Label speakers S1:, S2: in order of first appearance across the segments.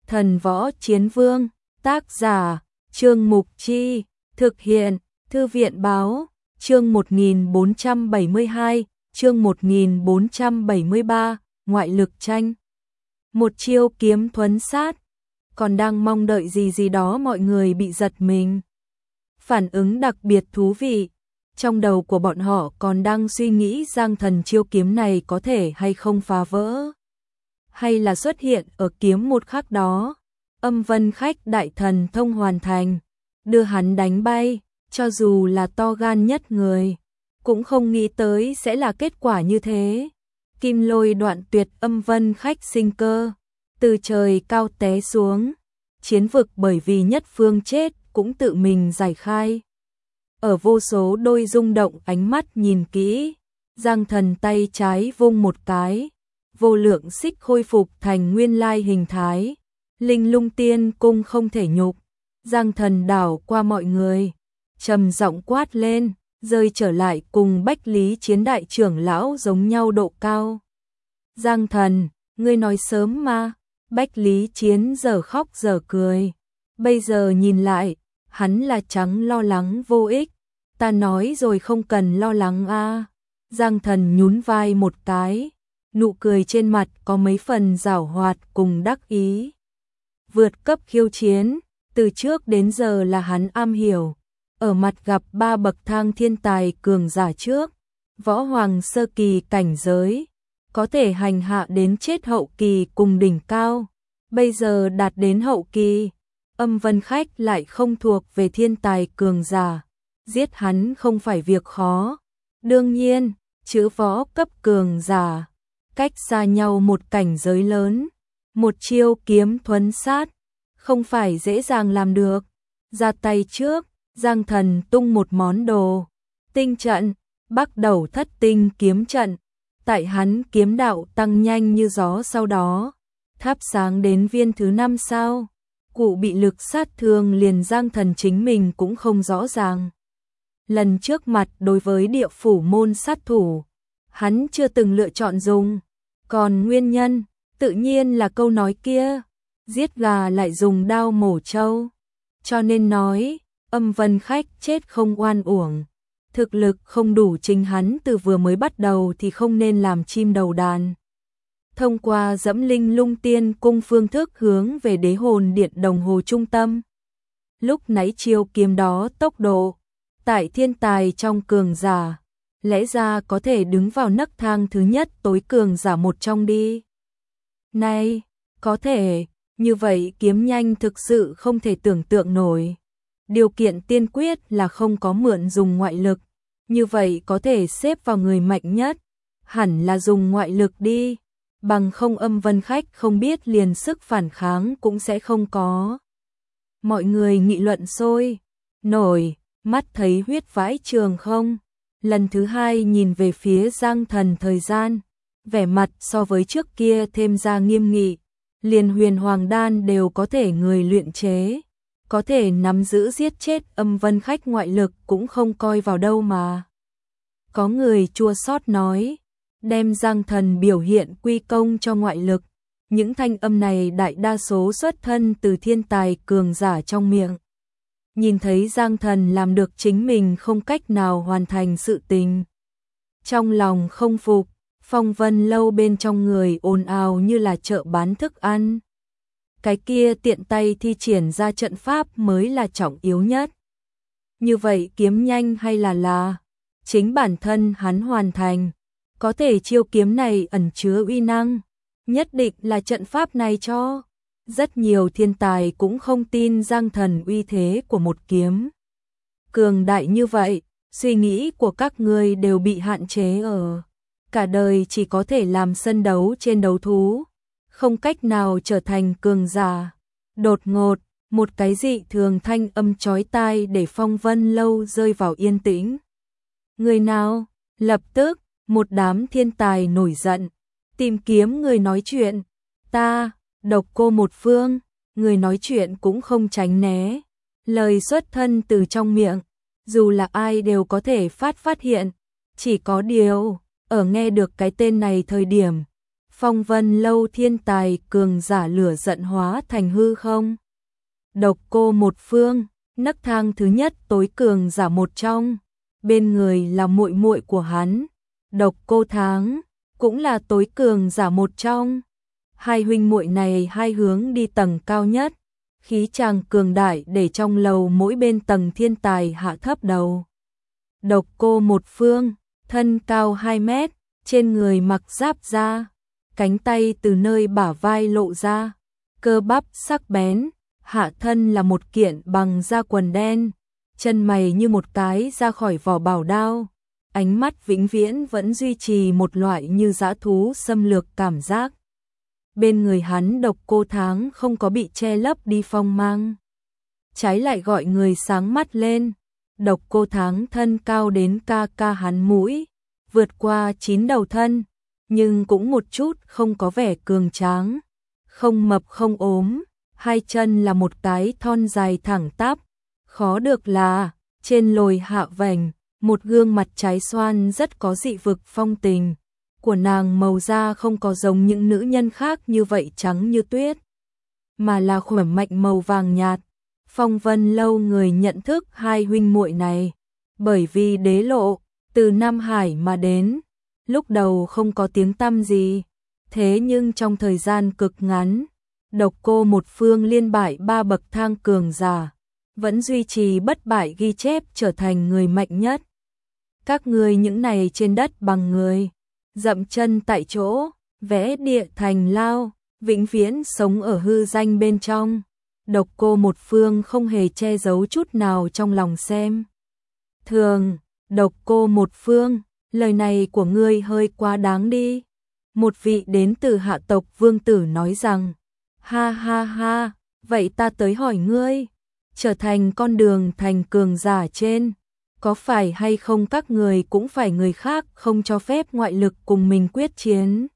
S1: Thần Võ Chiến Vương, tác giả, Trương Mục Chi, thực hiện, Thư viện Báo, chương 1472, chương 1473, ngoại lực tranh. Một chiêu kiếm thuấn sát, còn đang mong đợi gì đó mọi người bị giật mình. Phản ứng đặc biệt thú vị, trong đầu của bọn họ còn đang suy nghĩ Giang Thần chiêu kiếm này có thể hay không phá vỡ. Hay là xuất hiện ở kiếm một khắc đó, Âm Vân Khách đại thần thông hoàn thành, đưa hắn đánh bay, cho dù là to gan nhất người, cũng không nghĩ tới sẽ là kết quả như thế. Kim Lôi đoạn tuyệt Âm Vân Khách sinh cơ, từ trời cao té xuống, chiến vực bởi vì nhất phương chết cũng tự mình giải khai. Ở vô số đôi rung động ánh mắt nhìn kỹ, Giang Thần tay trái vung một cái, vô lượng xích khôi phục thành nguyên lai hình thái, Linh Lung Tiên Cung không thể nhục. Giang Thần đảo qua mọi người, trầm giọng quát lên, rơi trở lại cùng Bách Lý Chiến đại trưởng lão giống nhau độ cao. Giang Thần, ngươi nói sớm mà. Bách Lý Chiến giờ khóc giờ cười, bây giờ nhìn lại, hắn là trắng lo lắng vô ích, ta nói rồi không cần lo lắng a. Giang Thần nhún vai một cái, nụ cười trên mặt có mấy phần giảo hoạt cùng đắc ý. Vượt cấp khiêu chiến, từ trước đến giờ là hắn am hiểu, ở mặt gặp 3 bậc thang thiên tài cường giả trước, võ hoàng sơ kỳ cảnh giới, có thể hành hạ đến chết hậu kỳ cùng đỉnh cao, bây giờ đạt đến hậu kỳ, Âm Vân Khách lại không thuộc về thiên tài cường giả, giết hắn không phải việc khó. Đương nhiên, chữ võ cấp cường giả, cách xa nhau một cảnh giới lớn, một chiêu kiếm thuấn sát, không phải dễ dàng làm được. Ra tay trước, Giang Thần tung một món đồ, tinh trận, bắt đầu thất tinh kiếm trận. Tại hắn kiếm đạo tăng nhanh như gió sau đó, thắp sáng đến viên thứ 5 sao, cụ bị lực sát thương liền Giang Thần chính mình cũng không rõ ràng. Lần trước mặt đối với địa phủ môn sát thủ, hắn chưa từng lựa chọn dùng, còn nguyên nhân, tự nhiên là câu nói kia, giết gà lại dùng đao mổ trâu, cho nên nói, Âm Vân Khách chết không oan uổng. Thực lực không đủ chính hắn từ vừa mới bắt đầu thì không nên làm chim đầu đàn. Thông qua dẫm Linh Lung Tiên Cung phương thức hướng về đế hồn điện đồng hồ trung tâm. Lúc nãy chiêu kiếm đó tốc độ, tại thiên tài trong cường giả, lẽ ra có thể đứng vào nấc thang thứ nhất tối cường giả một trong đi. Này, có thể, như vậy kiếm nhanh thực sự không thể tưởng tượng nổi. Điều kiện tiên quyết là không có mượn dùng ngoại lực. Như vậy có thể xếp vào người mạnh nhất, hẳn là dùng ngoại lực đi, bằng không Âm Vân Khách không biết liền sức phản kháng cũng sẽ không có. Mọi người nghị luận sôi nổi, mắt thấy huyết vãi trường không, lần thứ hai nhìn về phía Giang Thần thời gian, vẻ mặt so với trước kia thêm ra nghiêm nghị, liền huyền hoàng đan đều có thể người luyện chế. Có thể nắm giữ giết chết Âm Vân Khách ngoại lực cũng không coi vào đâu mà. Có người chua xót nói, đem Giang Thần biểu hiện quy công cho ngoại lực. Những thanh âm này đại đa số xuất thân từ thiên tài cường giả trong miệng. Nhìn thấy Giang Thần làm được chính mình không cách nào hoàn thành sự tình. Trong lòng không phục, Phong Vân Lâu bên trong người ồn ào như là chợ bán thức ăn. Cái kia tiện tay thi triển ra trận pháp mới là trọng yếu nhất. Như vậy kiếm nhanh hay là chính bản thân hắn hoàn thành, có thể chiêu kiếm này ẩn chứa uy năng, nhất định là trận pháp này cho. Rất nhiều thiên tài cũng không tin Giang Thần uy thế của một kiếm cường đại như vậy, suy nghĩ của các ngươi đều bị hạn chế ở cả đời chỉ có thể làm sân đấu trên đấu thú, không cách nào trở thành cường giả. Đột ngột, một cái dị thường thanh âm chói tai để Phong Vân Lâu rơi vào yên tĩnh. Người nào? Lập tức, một đám thiên tài nổi giận, tìm kiếm người nói chuyện. Ta, Độc Cô một phương, người nói chuyện cũng không tránh né. Lời xuất thân từ trong miệng, dù là ai đều có thể phát hiện. Chỉ có điều, ở nghe được cái tên này thời điểm, Phong Vân Lâu thiên tài cường giả lửa giận hóa thành hư không. Độc Cô Một Phương, nấc thang thứ nhất tối cường giả một trong, bên người là muội muội của hắn, Độc Cô Tháng, cũng là tối cường giả một trong. Hai huynh muội này hai hướng đi tầng cao nhất, khí chàng cường đại để trong lầu mỗi bên tầng thiên tài hạ thấp đầu. Độc Cô Một Phương, thân cao 2 mét, trên người mặc giáp da, cánh tay từ nơi bả vai lộ ra, cơ bắp sắc bén, hạ thân là một kiện bằng da quần đen, chân mày như một cái ra khỏi vỏ bảo đao, ánh mắt vĩnh viễn vẫn duy trì một loại như dã thú xâm lược cảm giác. Bên người hắn Độc Cô Tháng không có bị che lấp đi phong mang, trái lại gọi người sáng mắt lên. Độc Cô Tháng thân cao đến ca hắn mũi, vượt qua 9 đầu thân, nhưng cũng một chút không có vẻ cường tráng, không mập không ốm, hai chân là một cái thon dài thẳng tắp, khó được là trên lồi hạ vành, một gương mặt trái xoan rất có dị vực phong tình. Của nàng màu da không có giống những nữ nhân khác như vậy trắng như tuyết, mà là khỏe mạnh màu vàng nhạt. Phong Vân Lâu người nhận thức hai huynh muội này, bởi vì Đế Lộ từ Nam Hải mà đến, lúc đầu không có tiếng tăm gì, thế nhưng trong thời gian cực ngắn, Độc Cô Một Phương liên bại 3 bậc thang cường giả, vẫn duy trì bất bại ghi chép trở thành người mạnh nhất. Các ngươi những này trên đất bằng người, dậm chân tại chỗ, vẽ địa thành lao, vĩnh viễn sống ở hư danh bên trong. Độc Cô Một Phương không hề che giấu chút nào trong lòng xem thường. Độc Cô Một Phương, lời này của ngươi hơi quá đáng đi. Một vị đến từ hạ tộc vương tử nói rằng, ha ha ha, vậy ta tới hỏi ngươi, trở thành con đường thành cường giả trên, có phải hay không các người cũng phải người khác không cho phép ngoại lực cùng mình quyết chiến.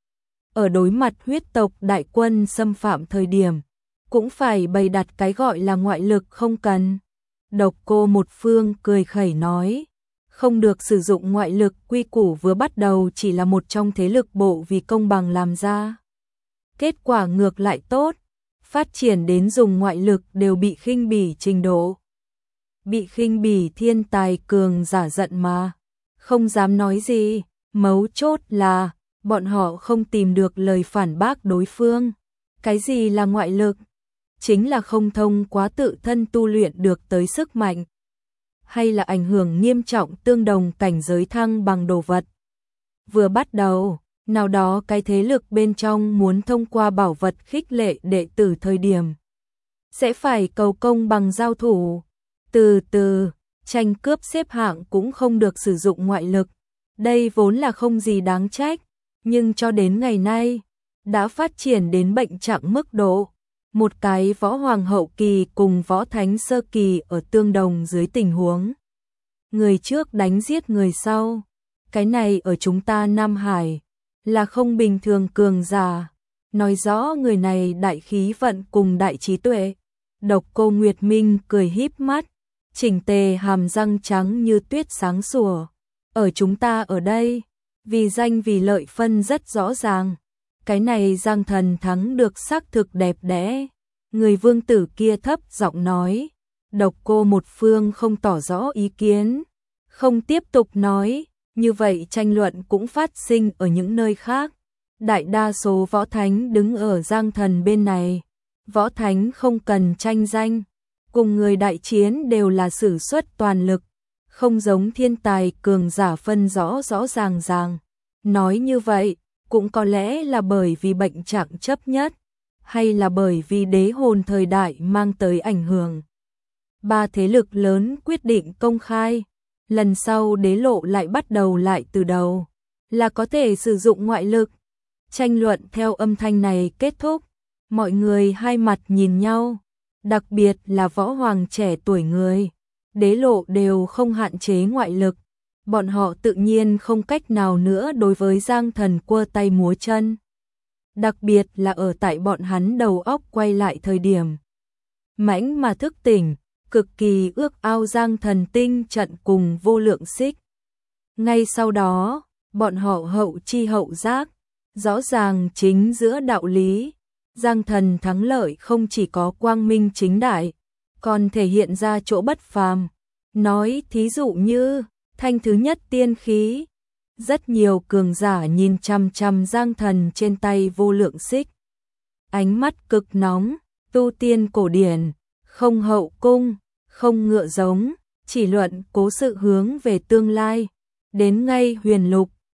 S1: Ở đối mặt huyết tộc đại quân xâm phạm thời điểm, cũng phải bày đặt cái gọi là ngoại lực không cần. Độc Cô Một Phương cười khẩy nói, không được sử dụng ngoại lực, quy củ vừa bắt đầu chỉ là một trong thế lực bộ vì công bằng làm ra. Kết quả ngược lại tốt, phát triển đến dùng ngoại lực đều bị khinh bỉ trình độ. Bị khinh bỉ thiên tài cường giả giận mà, không dám nói gì, mấu chốt là bọn họ không tìm được lời phản bác đối phương. Cái gì là ngoại lực? Chính là không thông qua tự thân tu luyện được tới sức mạnh, hay là ảnh hưởng nghiêm trọng tương đồng cảnh giới thăng bằng đồ vật. Vừa bắt đầu, nào đó cái thế lực bên trong muốn thông qua bảo vật khích lệ đệ tử thời điểm, sẽ phải cầu công bằng giao thủ. Từ từ, tranh cướp xếp hạng cũng không được sử dụng ngoại lực. Đây vốn là không gì đáng trách, nhưng cho đến ngày nay, đã phát triển đến bệnh trạng mức độ. Một cái võ hoàng hậu kỳ cùng võ thánh sơ kỳ ở tương đồng dưới tình huống. Người trước đánh giết người sau. Cái này ở chúng ta Nam Hải là không bình thường cường giả. Nói rõ người này đại khí vận cùng đại trí tuệ. Độc Cô Nguyệt Minh cười híp mắt, chỉnh tề hàm răng trắng như tuyết sáng sủa. Ở chúng ta ở đây, vì danh vì lợi phân rất rõ ràng. Cái này Giang Thần thắng được xác thực đẹp đẽ. Người vương tử kia thấp giọng nói. Độc Cô Một Phương không tỏ rõ ý kiến, không tiếp tục nói. Như vậy tranh luận cũng phát sinh ở những nơi khác. Đại đa số võ thánh đứng ở Giang Thần bên này. Võ thánh không cần tranh danh, cùng người đại chiến đều là sử xuất toàn lực, không giống thiên tài cường giả phân rõ rõ ràng ràng. Nói như vậy, cũng có lẽ là bởi vì bệnh trạng chấp nhất, hay là bởi vì đế hồn thời đại mang tới ảnh hưởng. Ba thế lực lớn quyết định công khai, lần sau Đế Lộ lại bắt đầu lại từ đầu, là có thể sử dụng ngoại lực. Tranh luận theo âm thanh này kết thúc, mọi người hai mặt nhìn nhau, đặc biệt là võ hoàng trẻ tuổi người. Đế Lộ đều không hạn chế ngoại lực, bọn họ tự nhiên không cách nào nữa đối với Giang Thần quơ tay múa chân. Đặc biệt là ở tại bọn hắn đầu óc quay lại thời điểm mãnh mà thức tỉnh, cực kỳ ước ao Giang Thần tinh trận cùng vô lượng xích. Ngay sau đó, bọn họ hậu chi hậu giác, Rõ ràng chính giữa đạo lý, Giang Thần thắng lợi không chỉ có quang minh chính đại, còn thể hiện ra chỗ bất phàm. Nói thí dụ như, thanh thứ nhất tiên khí, rất nhiều cường giả nhìn chằm chằm Giang Thần trên tay vô lượng xích. Ánh mắt cực nóng, tu tiên cổ điển, không hậu cung, không ngựa giống, chỉ luận cố sự hướng về tương lai. Đến ngay huyền lục,